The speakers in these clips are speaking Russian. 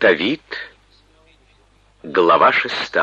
Тавит, глава 6.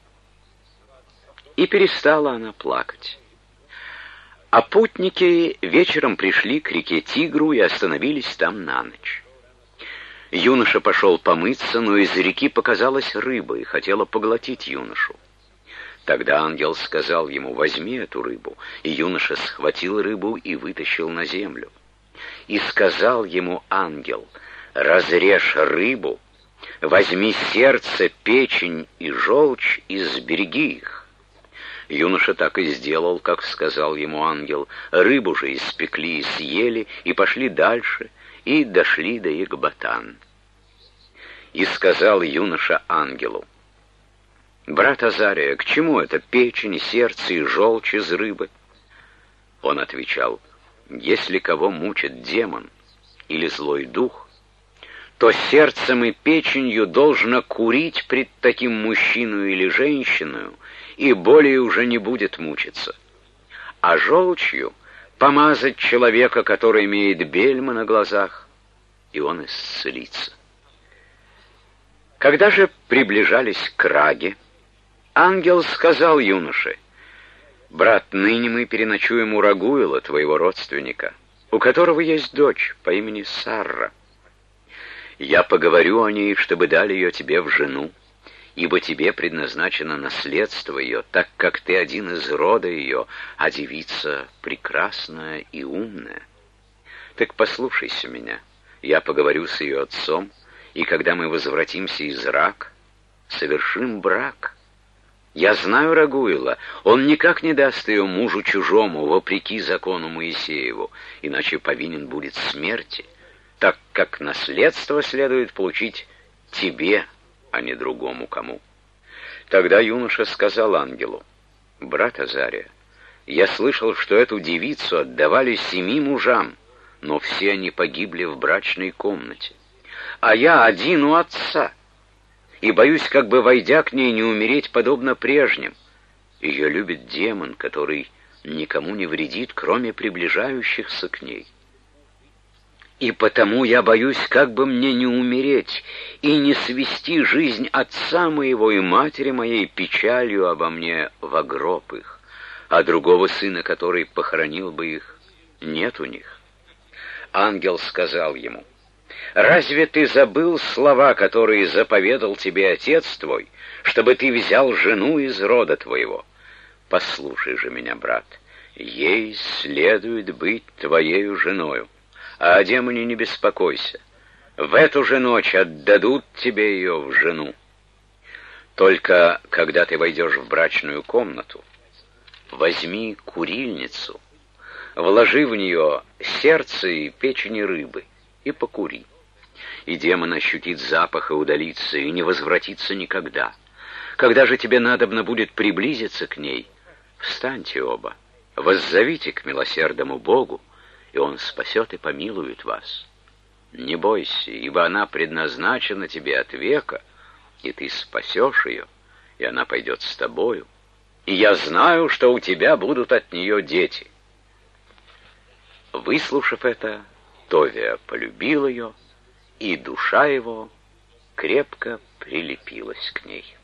И перестала она плакать. А путники вечером пришли к реке Тигру и остановились там на ночь. Юноша пошел помыться, но из реки показалась рыба и хотела поглотить юношу. Тогда ангел сказал ему: возьми эту рыбу. И юноша схватил рыбу и вытащил на землю. И сказал ему ангел: разрежь рыбу, возьми сердце, печень и желчь и сбереги их. Юноша так и сделал, как сказал ему ангел. Рыбу же испекли и съели, и пошли дальше, и дошли до Екбатан. И сказал юноша ангелу: брат Азария, к чему это печень, сердце и желчь из рыбы? Он отвечал: если кого мучит демон или злой дух, то сердцем и печенью должно курить пред таким мужчину или женщину, и более уже не будет мучиться. А желчью помазать человека, который имеет бельма на глазах, и он исцелится. Когда же приближались к Раге, ангел сказал юноше: брат, ныне мы переночуем у Рагуила, твоего родственника, у которого есть дочь по имени Сарра. Я поговорю о ней, чтобы дали ее тебе в жену, ибо тебе предназначено наследство ее, так как ты один из рода ее, а девица прекрасная и умная. Так послушайся меня, я поговорю с ее отцом, и когда мы возвратимся из Раг, совершим брак. Я знаю Рагуила, он никак не даст ее мужу чужому, вопреки закону Моисееву, иначе повинен будет смерти, так как наследство следует получить тебе, а не другому кому. Тогда юноша сказал ангелу: брат Азария, я слышал, что эту девицу отдавали 7 мужам, но все они погибли в брачной комнате. А я один у отца, и боюсь, как бы, войдя к ней, не умереть подобно прежним. Ее любит демон, который никому не вредит, кроме приближающихся к ней. И потому я боюсь, как бы мне не умереть и не свести жизнь отца моего и матери моей печалью обо мне во гроб их, а другого сына, который похоронил бы их, нет у них. Ангел сказал ему: разве ты забыл слова, которые заповедал тебе отец твой, чтобы ты взял жену из рода твоего? Послушай же меня, брат, ей следует быть твоею женою, а о демоне не беспокойся. В эту же ночь отдадут тебе ее в жену. Только когда ты войдешь в брачную комнату, возьми курильницу, вложи в нее сердце и печень рыбы и покури. И демон ощутит запах и удалится, и не возвратится никогда. Когда же тебе надобно будет приблизиться к ней, встаньте оба, воззовите к милосердному Богу, и Он спасет и помилует вас. Не бойся, ибо она предназначена тебе от века, и ты спасешь ее, и она пойдет с тобою. И я знаю, что у тебя будут от нее дети». Выслушав это, Товия полюбил ее, и душа его крепко прилепилась к ней.